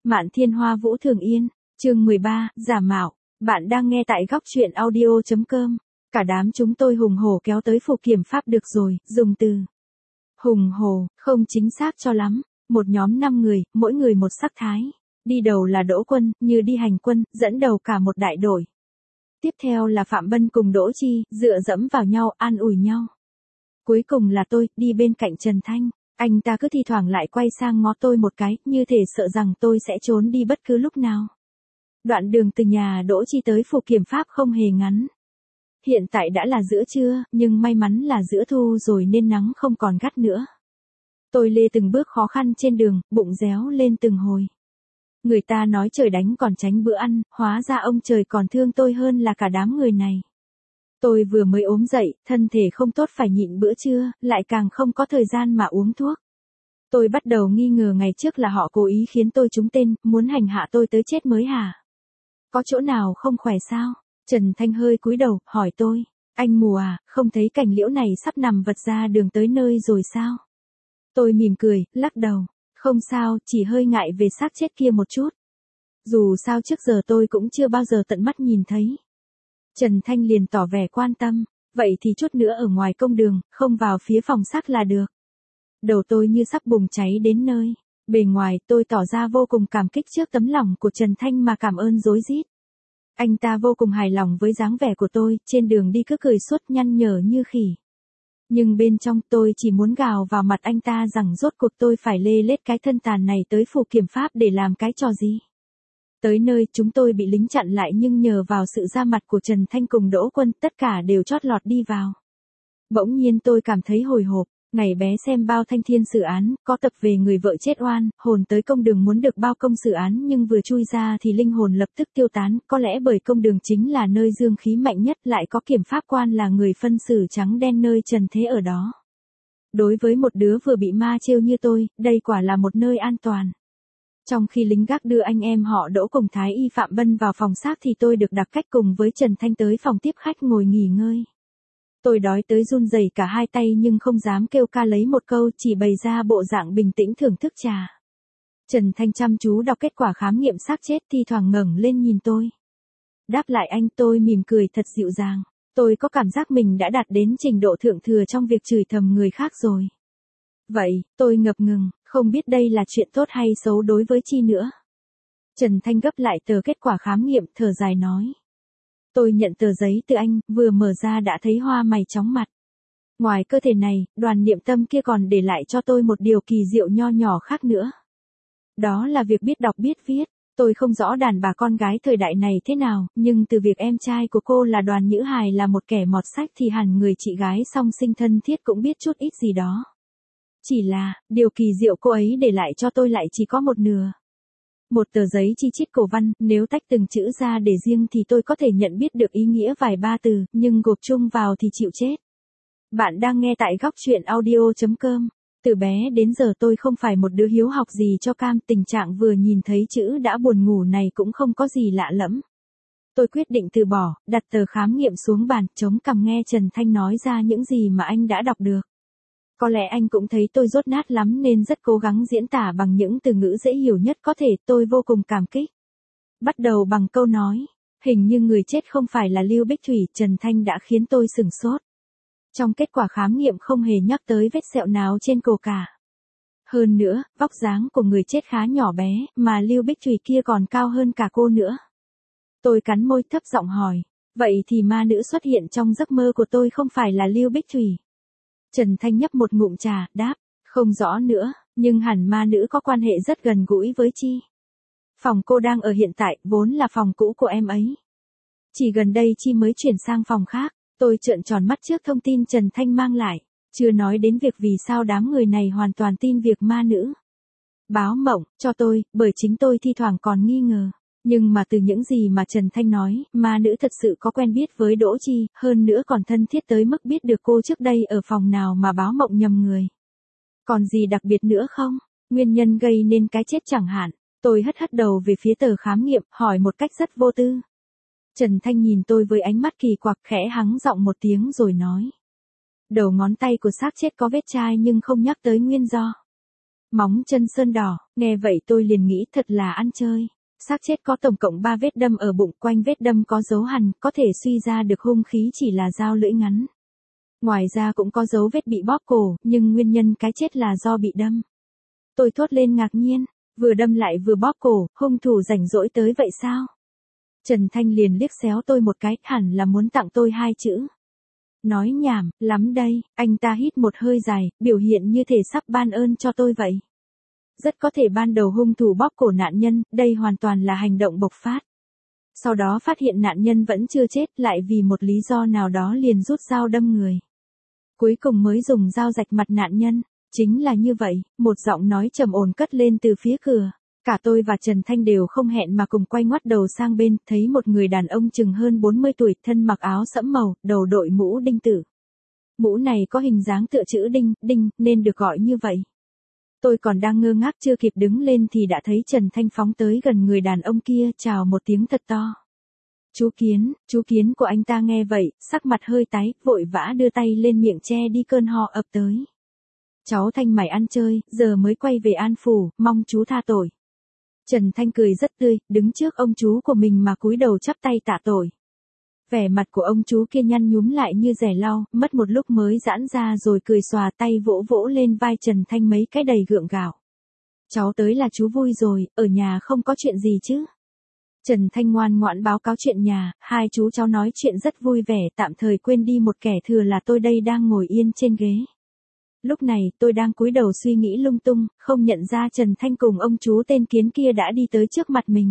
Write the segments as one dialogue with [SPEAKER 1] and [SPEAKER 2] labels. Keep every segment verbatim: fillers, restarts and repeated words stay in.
[SPEAKER 1] Mạn Thiên Hoa Vũ Thường Yên, chương mười ba, giả mạo. Bạn đang nghe tại góc truyện audio chấm com. Cả đám chúng tôi hùng hổ kéo tới phủ kiểm pháp được rồi, dùng từ hùng hổ, không chính xác cho lắm. Một nhóm năm người, mỗi người một sắc thái. Đi đầu là Đỗ Quân, như đi hành quân, dẫn đầu cả một đại đội. Tiếp theo là Phạm Bân cùng Đỗ Chi, dựa dẫm vào nhau, an ủi nhau. Cuối cùng là tôi, đi bên cạnh Trần Thanh. Anh ta cứ thi thoảng lại quay sang ngó tôi một cái, như thể sợ rằng tôi sẽ trốn đi bất cứ lúc nào. Đoạn đường từ nhà Đỗ Chi tới phủ kiểm pháp không hề ngắn. Hiện tại đã là giữa trưa, nhưng may mắn là giữa thu rồi nên nắng không còn gắt nữa. Tôi lê từng bước khó khăn trên đường, bụng réo lên từng hồi. Người ta nói trời đánh còn tránh bữa ăn, hóa ra ông trời còn thương tôi hơn là cả đám người này. Tôi vừa mới ốm dậy, thân thể không tốt phải nhịn bữa trưa, lại càng không có thời gian mà uống thuốc. Tôi bắt đầu nghi ngờ ngày trước là họ cố ý khiến tôi trúng tên, muốn hành hạ tôi tới chết mới hả? Có chỗ nào không khỏe sao? Trần Thanh hơi cúi đầu, hỏi tôi. Anh mù à, không thấy cành liễu này sắp nằm vật ra đường tới nơi rồi sao? Tôi mỉm cười, lắc đầu. Không sao, chỉ hơi ngại về xác chết kia một chút. Dù sao trước giờ tôi cũng chưa bao giờ tận mắt nhìn thấy. Trần Thanh liền tỏ vẻ quan tâm. Vậy thì chút nữa ở ngoài công đường, không vào phía phòng xác là được. Đầu tôi như sắp bùng cháy đến nơi. Bề ngoài tôi tỏ ra vô cùng cảm kích trước tấm lòng của Trần Thanh mà cảm ơn rối rít. Anh ta vô cùng hài lòng với dáng vẻ của tôi, trên đường đi cứ cười suốt nhăn nhở như khỉ. Nhưng bên trong tôi chỉ muốn gào vào mặt anh ta rằng rốt cuộc tôi phải lê lết cái thân tàn này tới phủ kiểm pháp để làm cái trò gì. Tới nơi chúng tôi bị lính chặn lại nhưng nhờ vào sự ra mặt của Trần Thanh cùng Đỗ Quân tất cả đều chót lọt đi vào. Bỗng nhiên tôi cảm thấy hồi hộp, ngày bé xem bao thanh thiên xử án, có tập về người vợ chết oan, hồn tới công đường muốn được bao công xử án nhưng vừa chui ra thì linh hồn lập tức tiêu tán, có lẽ bởi công đường chính là nơi dương khí mạnh nhất lại có kiểm pháp quan là người phân xử trắng đen nơi trần thế ở đó. Đối với một đứa vừa bị ma trêu như tôi, đây quả là một nơi an toàn. Trong khi lính gác đưa anh em họ Đỗ cùng Thái y Phạm Bân vào phòng xác thì tôi được đặt cách cùng với Trần Thanh tới phòng tiếp khách ngồi nghỉ ngơi. Tôi đói tới run rẩy cả hai tay nhưng không dám kêu ca lấy một câu, chỉ bày ra bộ dạng bình tĩnh thưởng thức trà. Trần Thanh chăm chú đọc kết quả khám nghiệm xác chết thi thoảng ngẩng lên nhìn tôi. Đáp lại anh tôi mỉm cười thật dịu dàng. Tôi có cảm giác mình đã đạt đến trình độ thượng thừa trong việc chửi thầm người khác rồi. Vậy, tôi ngập ngừng, không biết đây là chuyện tốt hay xấu đối với Chi nữa. Trần Thanh gấp lại tờ kết quả khám nghiệm, thở dài nói. Tôi nhận tờ giấy từ anh, vừa mở ra đã thấy hoa mày chóng mặt. Ngoài cơ thể này, đoàn niệm tâm kia còn để lại cho tôi một điều kỳ diệu nho nhỏ khác nữa. Đó là việc biết đọc biết viết. Tôi không rõ đàn bà con gái thời đại này thế nào, nhưng từ việc em trai của cô là Đoàn Nhữ Hài là một kẻ mọt sách thì hẳn người chị gái song sinh thân thiết cũng biết chút ít gì đó. Chỉ là, điều kỳ diệu cô ấy để lại cho tôi lại chỉ có một nửa. Một tờ giấy chi chít cổ văn, nếu tách từng chữ ra để riêng thì tôi có thể nhận biết được ý nghĩa vài ba từ, nhưng gộp chung vào thì chịu chết. Bạn đang nghe tại góc truyện audio chấm com. Từ bé đến giờ tôi không phải một đứa hiếu học gì cho cam, tình trạng vừa nhìn thấy chữ đã buồn ngủ này cũng không có gì lạ lẫm. Tôi quyết định từ bỏ, đặt tờ khám nghiệm xuống bàn, chống cằm nghe Trần Thanh nói ra những gì mà anh đã đọc được. Có lẽ anh cũng thấy tôi dốt nát lắm nên rất cố gắng diễn tả bằng những từ ngữ dễ hiểu nhất có thể, tôi vô cùng cảm kích. Bắt đầu bằng câu nói, hình như người chết không phải là Lưu Bích Thủy, Trần Thanh đã khiến tôi sửng sốt. Trong kết quả khám nghiệm không hề nhắc tới vết sẹo nào trên cổ cả. Hơn nữa, vóc dáng của người chết khá nhỏ bé, mà Lưu Bích Thủy kia còn cao hơn cả cô nữa. Tôi cắn môi thấp giọng hỏi, vậy thì ma nữ xuất hiện trong giấc mơ của tôi không phải là Lưu Bích Thủy? Trần Thanh nhấp một ngụm trà, đáp, không rõ nữa, nhưng hẳn ma nữ có quan hệ rất gần gũi với Chi. Phòng cô đang ở hiện tại, vốn là phòng cũ của em ấy. Chỉ gần đây Chi mới chuyển sang phòng khác, tôi trợn tròn mắt trước thông tin Trần Thanh mang lại, chưa nói đến việc vì sao đám người này hoàn toàn tin việc ma nữ báo mộng cho tôi, bởi chính tôi thi thoảng còn nghi ngờ. Nhưng mà từ những gì mà Trần Thanh nói, ma nữ thật sự có quen biết với Đỗ Chi, hơn nữa còn thân thiết tới mức biết được cô trước đây ở phòng nào mà báo mộng nhầm người. Còn gì đặc biệt nữa không? Nguyên nhân gây nên cái chết chẳng hạn. Tôi hất hất đầu về phía tờ khám nghiệm, hỏi một cách rất vô tư. Trần Thanh nhìn tôi với ánh mắt kỳ quặc, khẽ hắng giọng một tiếng rồi nói. Đầu ngón tay của xác chết có vết chai nhưng không nhắc tới nguyên do. Móng chân sơn đỏ, nghe vậy tôi liền nghĩ thật là ăn chơi. Xác chết có tổng cộng ba vết đâm ở bụng, quanh vết đâm có dấu hằn, có thể suy ra được hung khí chỉ là dao lưỡi ngắn. Ngoài ra cũng có dấu vết bị bóp cổ, nhưng nguyên nhân cái chết là do bị đâm. Tôi thốt lên ngạc nhiên, vừa đâm lại vừa bóp cổ, hung thủ rảnh rỗi tới vậy sao? Trần Thanh liền liếc xéo tôi một cái, hẳn là muốn tặng tôi hai chữ. Nói nhảm, lắm đây, anh ta hít một hơi dài, biểu hiện như thể sắp ban ơn cho tôi vậy. Rất có thể ban đầu hung thủ bóp cổ nạn nhân, đây hoàn toàn là hành động bộc phát. Sau đó phát hiện nạn nhân vẫn chưa chết, lại vì một lý do nào đó liền rút dao đâm người. Cuối cùng mới dùng dao rạch mặt nạn nhân. Chính là như vậy, một giọng nói trầm ổn cất lên từ phía cửa. Cả tôi và Trần Thanh đều không hẹn mà cùng quay ngoắt đầu sang bên, thấy một người đàn ông chừng hơn bốn mươi tuổi, thân mặc áo sẫm màu, đầu đội mũ đinh tử. Mũ này có hình dáng tựa chữ đinh, đinh, nên được gọi như vậy. Tôi còn đang ngơ ngác chưa kịp đứng lên thì đã thấy Trần Thanh phóng tới gần người đàn ông kia, chào một tiếng thật to. Chú Kiến, chú Kiến của anh ta nghe vậy, sắc mặt hơi tái, vội vã đưa tay lên miệng che đi cơn ho ập tới. Cháu Thanh mày ăn chơi, giờ mới quay về An Phủ, mong chú tha tội. Trần Thanh cười rất tươi, đứng trước ông chú của mình mà cúi đầu chắp tay tạ tội. Vẻ mặt của ông chú kia nhăn nhúm lại như rẻ lau, mất một lúc mới giãn ra rồi cười xòa tay vỗ vỗ lên vai Trần Thanh mấy cái đầy gượng gạo. Cháu tới là chú vui rồi, ở nhà không có chuyện gì chứ? Trần Thanh ngoan ngoãn báo cáo chuyện nhà, hai chú cháu nói chuyện rất vui vẻ, tạm thời quên đi một kẻ thừa là tôi đây đang ngồi yên trên ghế. Lúc này, tôi đang cúi đầu suy nghĩ lung tung, không nhận ra Trần Thanh cùng ông chú tên Kiến kia đã đi tới trước mặt mình.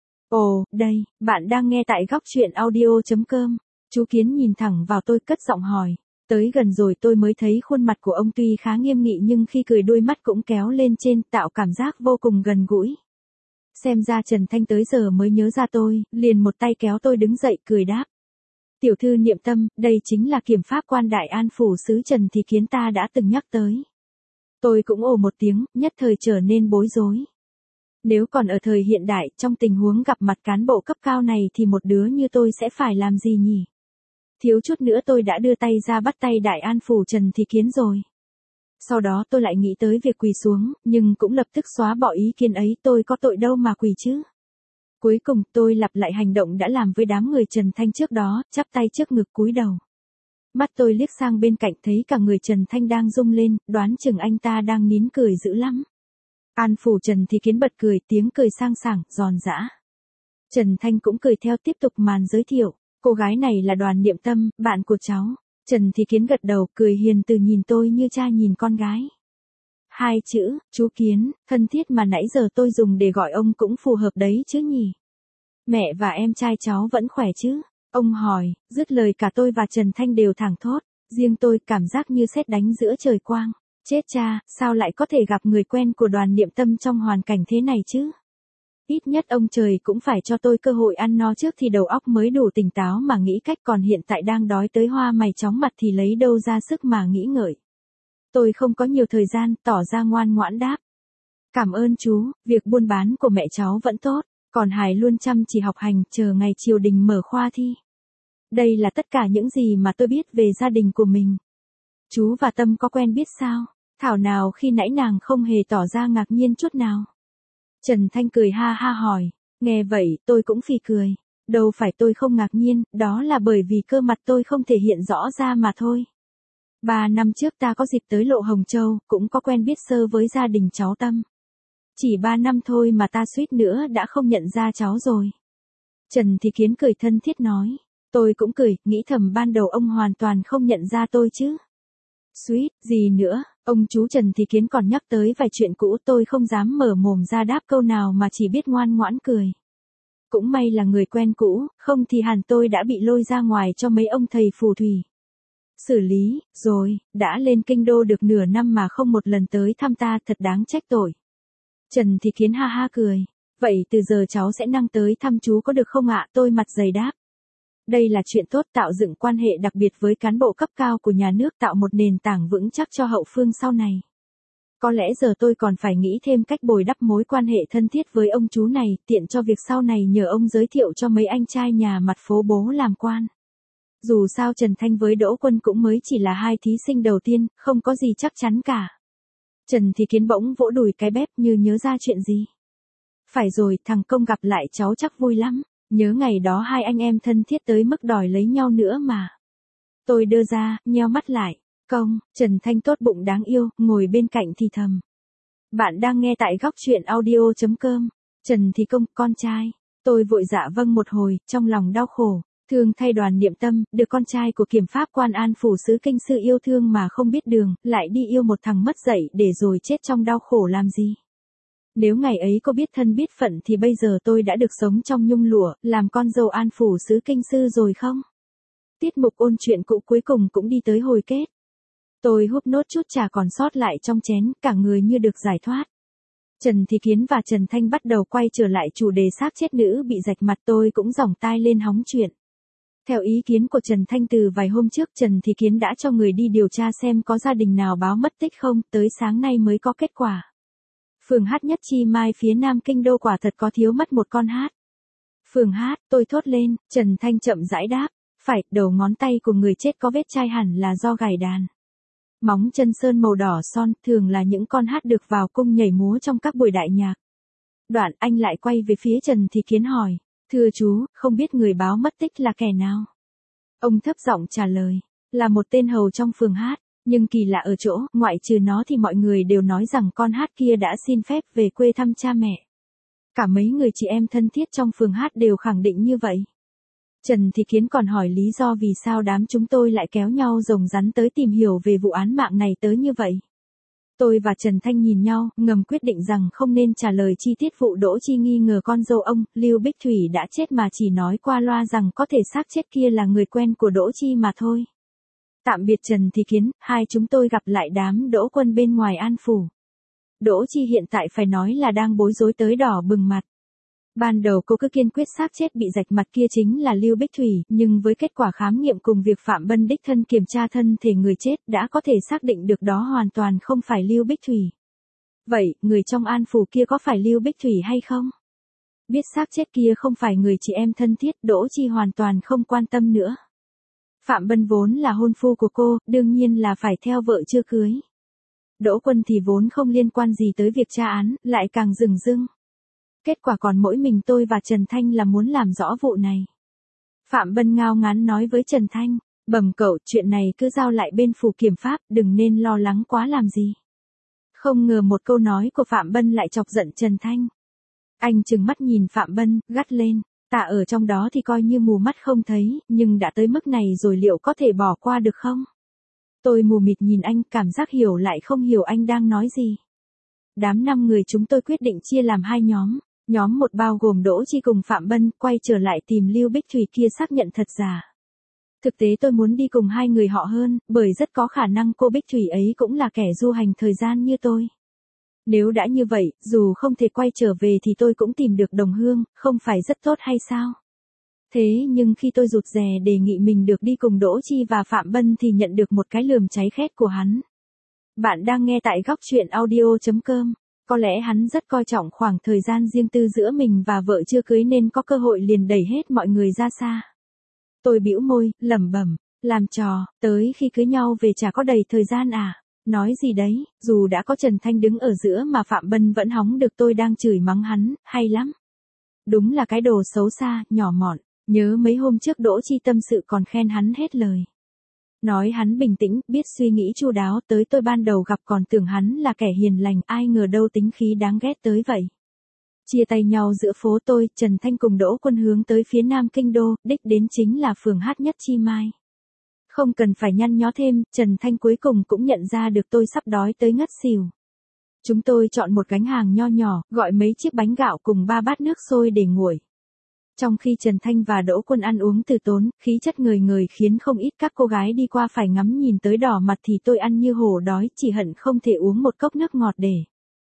[SPEAKER 1] Ồ, đây, bạn đang nghe tại góc chuyện audio chấm com. Chú Kiến nhìn thẳng vào tôi cất giọng hỏi. Tới gần rồi tôi mới thấy khuôn mặt của ông tuy khá nghiêm nghị nhưng khi cười đôi mắt cũng kéo lên trên, tạo cảm giác vô cùng gần gũi. Xem ra Trần Thanh tới giờ mới nhớ ra tôi, liền một tay kéo tôi đứng dậy cười đáp. Tiểu thư Niệm Tâm, đây chính là kiểm pháp quan Đại An Phủ sứ Trần Thì Kiến ta đã từng nhắc tới. Tôi cũng ồ một tiếng, nhất thời trở nên bối rối. Nếu còn ở thời hiện đại, trong tình huống gặp mặt cán bộ cấp cao này thì một đứa như tôi sẽ phải làm gì nhỉ? Thiếu chút nữa tôi đã đưa tay ra bắt tay Đại An Phủ Trần Thì Kiến rồi. Sau đó tôi lại nghĩ tới việc quỳ xuống, nhưng cũng lập tức xóa bỏ ý kiến ấy, tôi có tội đâu mà quỳ chứ. Cuối cùng tôi lặp lại hành động đã làm với đám người Trần Thanh trước đó, chắp tay trước ngực cúi đầu. Mắt tôi liếc sang bên cạnh thấy cả người Trần Thanh đang rung lên, đoán chừng anh ta đang nín cười dữ lắm. An Phủ Trần Thì Kiến bật cười, tiếng cười sang sảng, giòn giã. Trần Thanh cũng cười theo tiếp tục màn giới thiệu, cô gái này là Đoàn Niệm Tâm, bạn của cháu. Trần Thì Kiến gật đầu, cười hiền từ nhìn tôi như cha nhìn con gái. Hai chữ, chú Kiến, thân thiết mà nãy giờ tôi dùng để gọi ông cũng phù hợp đấy chứ nhỉ. Mẹ và em trai cháu vẫn khỏe chứ? Ông hỏi, dứt lời cả tôi và Trần Thanh đều thẳng thốt, riêng tôi cảm giác như sét đánh giữa trời quang. Chết cha, sao lại có thể gặp người quen của Đoàn Niệm Tâm trong hoàn cảnh thế này chứ? Ít nhất ông trời cũng phải cho tôi cơ hội ăn no trước thì đầu óc mới đủ tỉnh táo mà nghĩ cách, còn hiện tại đang đói tới hoa mày chóng mặt thì lấy đâu ra sức mà nghĩ ngợi. Tôi không có nhiều thời gian, tỏ ra ngoan ngoãn đáp. Cảm ơn chú, việc buôn bán của mẹ cháu vẫn tốt, còn Hải luôn chăm chỉ học hành, chờ ngày triều đình mở khoa thi. Đây là tất cả những gì mà tôi biết về gia đình của mình. Chú và Tâm có quen biết sao? Thảo nào khi nãy nàng không hề tỏ ra ngạc nhiên chút nào. Trần Thanh cười ha ha hỏi, nghe vậy tôi cũng phì cười. Đâu phải tôi không ngạc nhiên, đó là bởi vì cơ mặt tôi không thể hiện rõ ra mà thôi. Ba năm trước ta có dịp tới Lộ Hồng Châu, cũng có quen biết sơ với gia đình cháu Tâm. Chỉ ba năm thôi mà ta suýt nữa đã không nhận ra cháu rồi. Trần Thì Kiến cười thân thiết nói. Tôi cũng cười, nghĩ thầm ban đầu ông hoàn toàn không nhận ra tôi chứ. Suýt, gì nữa, ông chú Trần Thì Kiến còn nhắc tới vài chuyện cũ, tôi không dám mở mồm ra đáp câu nào mà chỉ biết ngoan ngoãn cười. Cũng may là người quen cũ, không thì hẳn tôi đã bị lôi ra ngoài cho mấy ông thầy phù thủy xử lý, rồi, đã lên kinh đô được nửa năm mà không một lần tới thăm ta, thật đáng trách tội. Trần Thì Kiến ha ha cười, vậy từ giờ cháu sẽ năng tới thăm chú có được không ạ? Tôi mặt dày đáp. Đây là chuyện tốt, tạo dựng quan hệ đặc biệt với cán bộ cấp cao của nhà nước, tạo một nền tảng vững chắc cho hậu phương sau này. Có lẽ giờ tôi còn phải nghĩ thêm cách bồi đắp mối quan hệ thân thiết với ông chú này, tiện cho việc sau này nhờ ông giới thiệu cho mấy anh trai nhà mặt phố bố làm quan. Dù sao Trần Thanh với Đỗ Quân cũng mới chỉ là hai thí sinh đầu tiên, không có gì chắc chắn cả. Trần Thị Kiến bỗng vỗ đùi cái bếp như nhớ ra chuyện gì. Phải rồi, thằng Công gặp lại cháu chắc vui lắm, nhớ ngày đó hai anh em thân thiết tới mức đòi lấy nhau nữa mà. Tôi đưa ra, nheo mắt lại. Công, Trần Thanh tốt bụng đáng yêu, ngồi bên cạnh thì thầm. Bạn đang nghe tại góc truyện audio.com. Trần Thị Công, con trai. Tôi vội dạ vâng một hồi, trong lòng đau khổ. Thương thay Đoàn Niệm Tâm, được con trai của kiểm pháp quan An Phủ Sứ Kinh Sư yêu thương mà không biết đường, lại đi yêu một thằng mất dạy để rồi chết trong đau khổ làm gì. Nếu ngày ấy có biết thân biết phận thì bây giờ tôi đã được sống trong nhung lụa, làm con dâu An Phủ Sứ Kinh Sư rồi không? Tiết mục ôn chuyện cũ cuối cùng cũng đi tới hồi kết. Tôi húp nốt chút trà còn sót lại trong chén, cả người như được giải thoát. Trần Thị Kiến và Trần Thanh bắt đầu quay trở lại chủ đề xác chết nữ bị rạch mặt, tôi cũng giỏng tai lên hóng chuyện. Theo ý kiến của Trần Thanh từ vài hôm trước, Trần Thị Kiến đã cho người đi điều tra xem có gia đình nào báo mất tích không, tới sáng nay mới có kết quả. Phường Hát Nhất Chi Mai phía Nam Kinh Đô quả thật có thiếu mất một con hát. Phường Hát, tôi thốt lên, Trần Thanh chậm rãi đáp, phải, đầu ngón tay của người chết có vết chai hẳn là do gảy đàn. Móng chân sơn màu đỏ son, thường là những con hát được vào cung nhảy múa trong các buổi đại nhạc. Đoạn anh lại quay về phía Trần Thị Kiến hỏi, thưa chú, không biết người báo mất tích là kẻ nào? Ông thấp giọng trả lời, là một tên hầu trong phường Hát, nhưng kỳ lạ ở chỗ, ngoại trừ nó thì mọi người đều nói rằng con hát kia đã xin phép về quê thăm cha mẹ. Cả mấy người chị em thân thiết trong phường Hát đều khẳng định như vậy. Trần Thị Kiến còn hỏi lý do vì sao đám chúng tôi lại kéo nhau rồng rắn tới tìm hiểu về vụ án mạng này tới như vậy. Tôi và Trần Thanh nhìn nhau, ngầm quyết định rằng không nên trả lời chi tiết vụ Đỗ Chi nghi ngờ con dâu ông, Lưu Bích Thủy đã chết mà chỉ nói qua loa rằng có thể xác chết kia là người quen của Đỗ Chi mà thôi. Tạm biệt Trần Thị Kiến, hai chúng tôi gặp lại đám Đỗ Quân bên ngoài An Phủ. Đỗ Chi hiện tại phải nói là đang bối rối tới đỏ bừng mặt. Ban đầu cô cứ kiên quyết xác chết bị rạch mặt kia chính là Lưu Bích Thủy, nhưng với kết quả khám nghiệm cùng việc Phạm Bân đích thân kiểm tra thân thể người chết đã có thể xác định được đó hoàn toàn không phải Lưu Bích Thủy. Vậy, người trong An Phủ kia có phải Lưu Bích Thủy hay không? Biết xác chết kia không phải người chị em thân thiết, Đỗ Chi hoàn toàn không quan tâm nữa. Phạm Bân vốn là hôn phu của cô, đương nhiên là phải theo vợ chưa cưới. Đỗ Quân thì vốn không liên quan gì tới việc tra án, lại càng rừng rưng. Kết quả còn mỗi mình tôi và Trần Thanh là muốn làm rõ vụ này. Phạm Bân ngao ngán nói với Trần Thanh, bẩm cậu, chuyện này cứ giao lại bên phủ kiểm pháp, đừng nên lo lắng quá làm gì. Không ngờ một câu nói của Phạm Bân lại chọc giận Trần Thanh. Anh trừng mắt nhìn Phạm Bân, gắt lên, ta ở trong đó thì coi như mù mắt không thấy, nhưng đã tới mức này rồi liệu có thể bỏ qua được không? Tôi mù mịt nhìn anh, cảm giác hiểu lại không hiểu anh đang nói gì. Đám năm người chúng tôi quyết định chia làm hai nhóm. Nhóm một bao gồm Đỗ Chi cùng Phạm Bân, quay trở lại tìm Lưu Bích Thủy kia xác nhận thật giả. Thực tế tôi muốn đi cùng hai người họ hơn, bởi rất có khả năng cô Bích Thủy ấy cũng là kẻ du hành thời gian như tôi. Nếu đã như vậy, dù không thể quay trở về thì tôi cũng tìm được đồng hương, không phải rất tốt hay sao? Thế nhưng khi tôi rụt rè đề nghị mình được đi cùng Đỗ Chi và Phạm Bân thì nhận được một cái lườm cháy khét của hắn. Bạn đang nghe tại góc truyện audio.com. Có lẽ hắn rất coi trọng khoảng thời gian riêng tư giữa mình và vợ chưa cưới nên có cơ hội liền đẩy hết mọi người ra xa. Tôi bĩu môi, lẩm bẩm, làm trò, tới khi cưới nhau về chả có đầy thời gian à? Nói gì đấy, dù đã có Trần Thanh đứng ở giữa mà Phạm Bân vẫn hóng được tôi đang chửi mắng hắn, hay lắm. Đúng là cái đồ xấu xa, nhỏ mọn, nhớ mấy hôm trước Đỗ Chi tâm sự còn khen hắn hết lời. Nói hắn bình tĩnh, biết suy nghĩ chu đáo, tới tôi ban đầu gặp còn tưởng hắn là kẻ hiền lành, ai ngờ đâu tính khí đáng ghét tới vậy. Chia tay nhau giữa phố tôi, Trần Thanh cùng Đỗ Quân hướng tới phía Nam Kinh Đô, đích đến chính là phường Hát Nhất Chi Mai. Không cần phải nhăn nhó thêm, Trần Thanh cuối cùng cũng nhận ra được tôi sắp đói tới ngất xỉu. Chúng tôi chọn một gánh hàng nho nhỏ, gọi mấy chiếc bánh gạo cùng ba bát nước sôi để nguội. Trong khi Trần Thanh và Đỗ Quân ăn uống từ tốn, khí chất ngời ngời khiến không ít các cô gái đi qua phải ngắm nhìn tới đỏ mặt thì tôi ăn như hổ đói, chỉ hận không thể uống một cốc nước ngọt để.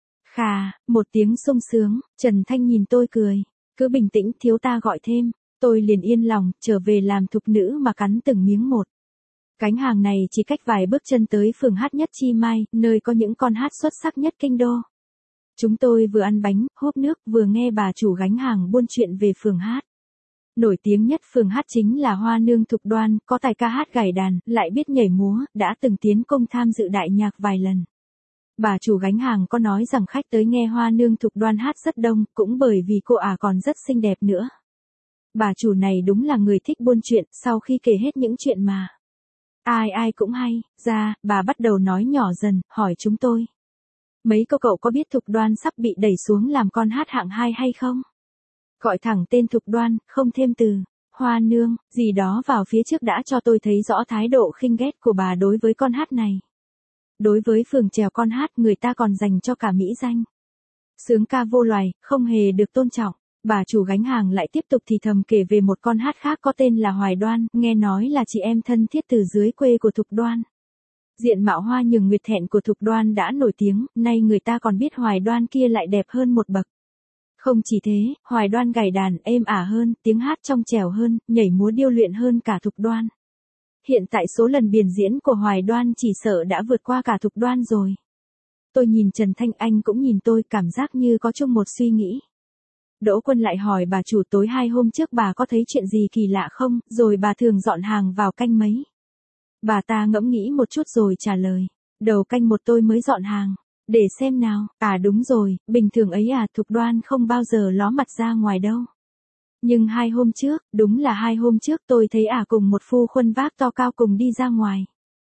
[SPEAKER 1] Khà, một tiếng sung sướng, Trần Thanh nhìn tôi cười, cứ bình tĩnh, thiếu ta gọi thêm, tôi liền yên lòng, trở về làm thục nữ mà cắn từng miếng một. Cánh hàng này chỉ cách vài bước chân tới phường Hát Nhất Chi Mai, nơi có những con hát xuất sắc nhất kinh đô. Chúng tôi vừa ăn bánh, húp nước, vừa nghe bà chủ gánh hàng buôn chuyện về phường Hát. Nổi tiếng nhất phường Hát chính là Hoa Nương Thục Đoan, có tài ca hát gảy đàn, lại biết nhảy múa, đã từng tiến công tham dự đại nhạc vài lần. Bà chủ gánh hàng có nói rằng khách tới nghe Hoa Nương Thục Đoan hát rất đông, cũng bởi vì cô ả còn rất xinh đẹp nữa. Bà chủ này đúng là người thích buôn chuyện, sau khi kể hết những chuyện mà ai ai cũng hay, ra, bà bắt đầu nói nhỏ dần, hỏi chúng tôi. Mấy cô cậu có biết Thục Đoan sắp bị đẩy xuống làm con hát hạng hai hay không? Gọi thẳng tên Thục Đoan, không thêm từ Hoa Nương, gì đó vào phía trước đã cho tôi thấy rõ thái độ khinh ghét của bà đối với con hát này. Đối với phường trèo con hát người ta còn dành cho cả mỹ danh. Sướng ca vô loài, không hề được tôn trọng. Bà chủ gánh hàng lại tiếp tục thì thầm kể về một con hát khác có tên là Hoài Đoan, nghe nói là chị em thân thiết từ dưới quê của Thục Đoan. Diện mạo hoa nhường nguyệt thẹn của Thục Đoan đã nổi tiếng, nay người ta còn biết Hoài Đoan kia lại đẹp hơn một bậc. Không chỉ thế, Hoài Đoan gảy đàn êm ả hơn, tiếng hát trong trẻo hơn, nhảy múa điêu luyện hơn cả Thục Đoan. Hiện tại số lần biểu diễn của Hoài Đoan chỉ sợ đã vượt qua cả Thục Đoan rồi. Tôi nhìn Trần Thanh, anh cũng nhìn tôi, cảm giác như có chung một suy nghĩ. Đỗ Quân lại hỏi bà chủ tối hai hôm trước bà có thấy chuyện gì kỳ lạ không, rồi bà thường dọn hàng vào canh mấy. Bà ta ngẫm nghĩ một chút rồi trả lời, đầu canh một tôi mới dọn hàng. Để xem nào, à đúng rồi, bình thường ấy à, Thục Đoan không bao giờ ló mặt ra ngoài đâu. Nhưng hai hôm trước, đúng là hai hôm trước tôi thấy ả à cùng một phu khuân vác to cao cùng đi ra ngoài.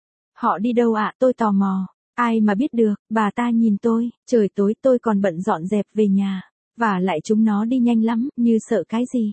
[SPEAKER 1] Họ đi đâu ạ, à? Tôi tò mò. Ai mà biết được, bà ta nhìn tôi, trời tối tôi còn bận dọn dẹp về nhà. Và lại chúng nó đi nhanh lắm, như sợ cái gì.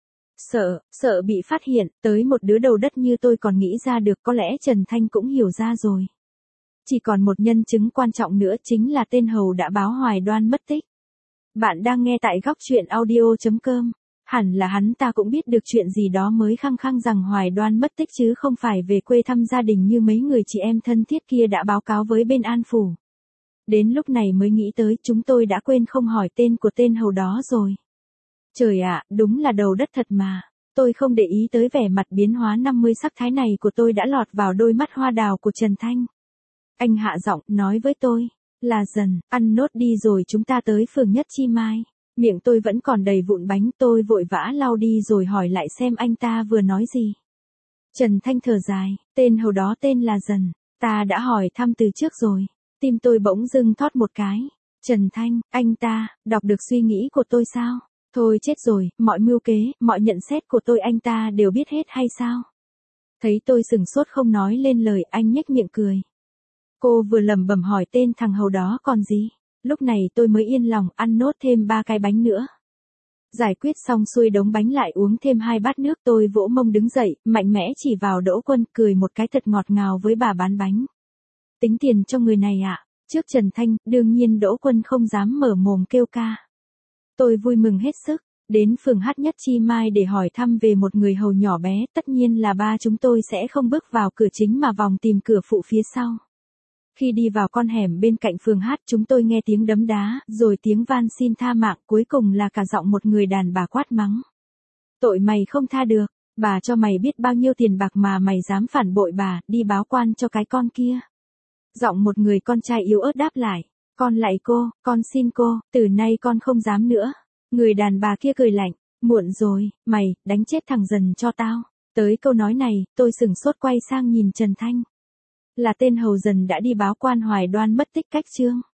[SPEAKER 1] Sợ, sợ bị phát hiện, tới một đứa đầu đất như tôi còn nghĩ ra được, có lẽ Trần Thanh cũng hiểu ra rồi. Chỉ còn một nhân chứng quan trọng nữa chính là tên hầu đã báo Hoài Đoan mất tích. Bạn đang nghe tại góc truyện audio chấm com. Hẳn là hắn ta cũng biết được chuyện gì đó mới khăng khăng rằng Hoài Đoan mất tích chứ không phải về quê thăm gia đình như mấy người chị em thân thiết kia đã báo cáo với bên An Phủ. Đến lúc này mới nghĩ tới chúng tôi đã quên không hỏi tên của tên hầu đó rồi. Trời ạ, đúng là đầu đất thật mà. Tôi không để ý tới vẻ mặt biến hóa năm mươi sắc thái này của tôi đã lọt vào đôi mắt hoa đào của Trần Thanh. Anh hạ giọng, nói với tôi, là dần, ăn nốt đi rồi chúng ta tới phường Nhất Chi Mai. Miệng tôi vẫn còn đầy vụn bánh, tôi vội vã lau đi rồi hỏi lại xem anh ta vừa nói gì. Trần Thanh thở dài, tên hầu đó tên là Dần, ta đã hỏi thăm từ trước rồi. Tim tôi bỗng dưng thót một cái. Trần Thanh, anh ta, đọc được suy nghĩ của tôi sao? Thôi chết rồi, mọi mưu kế, mọi nhận xét của tôi anh ta đều biết hết hay sao? Thấy tôi sừng sốt không nói lên lời, anh nhếch miệng cười. Cô vừa lẩm bẩm hỏi tên thằng hầu đó còn gì? Lúc này tôi mới yên lòng ăn nốt thêm ba cái bánh nữa. Giải quyết xong xuôi đống bánh lại uống thêm hai bát nước, tôi vỗ mông đứng dậy, mạnh mẽ chỉ vào Đỗ Quân, cười một cái thật ngọt ngào với bà bán bánh. Tính tiền cho người này ạ. À? Trước Trần Thanh, đương nhiên Đỗ Quân không dám mở mồm kêu ca. Tôi vui mừng hết sức, đến phường Hát Nhất Chi Mai để hỏi thăm về một người hầu nhỏ bé, tất nhiên là ba chúng tôi sẽ không bước vào cửa chính mà vòng tìm cửa phụ phía sau. Khi đi vào con hẻm bên cạnh phường Hát, chúng tôi nghe tiếng đấm đá, rồi tiếng van xin tha mạng, cuối cùng là cả giọng một người đàn bà quát mắng. Tội mày không tha được, bà cho mày biết bao nhiêu tiền bạc mà mày dám phản bội bà, đi báo quan cho cái con kia. Giọng một người con trai yếu ớt đáp lại, con lạy cô, con xin cô, từ nay con không dám nữa. Người đàn bà kia cười lạnh, muộn rồi, mày, đánh chết thằng Dần cho tao. Tới câu nói này, tôi sửng sốt quay sang nhìn Trần Thanh. Là tên hầu Dần đã đi báo quan Hoài Đoan mất tích cách chương.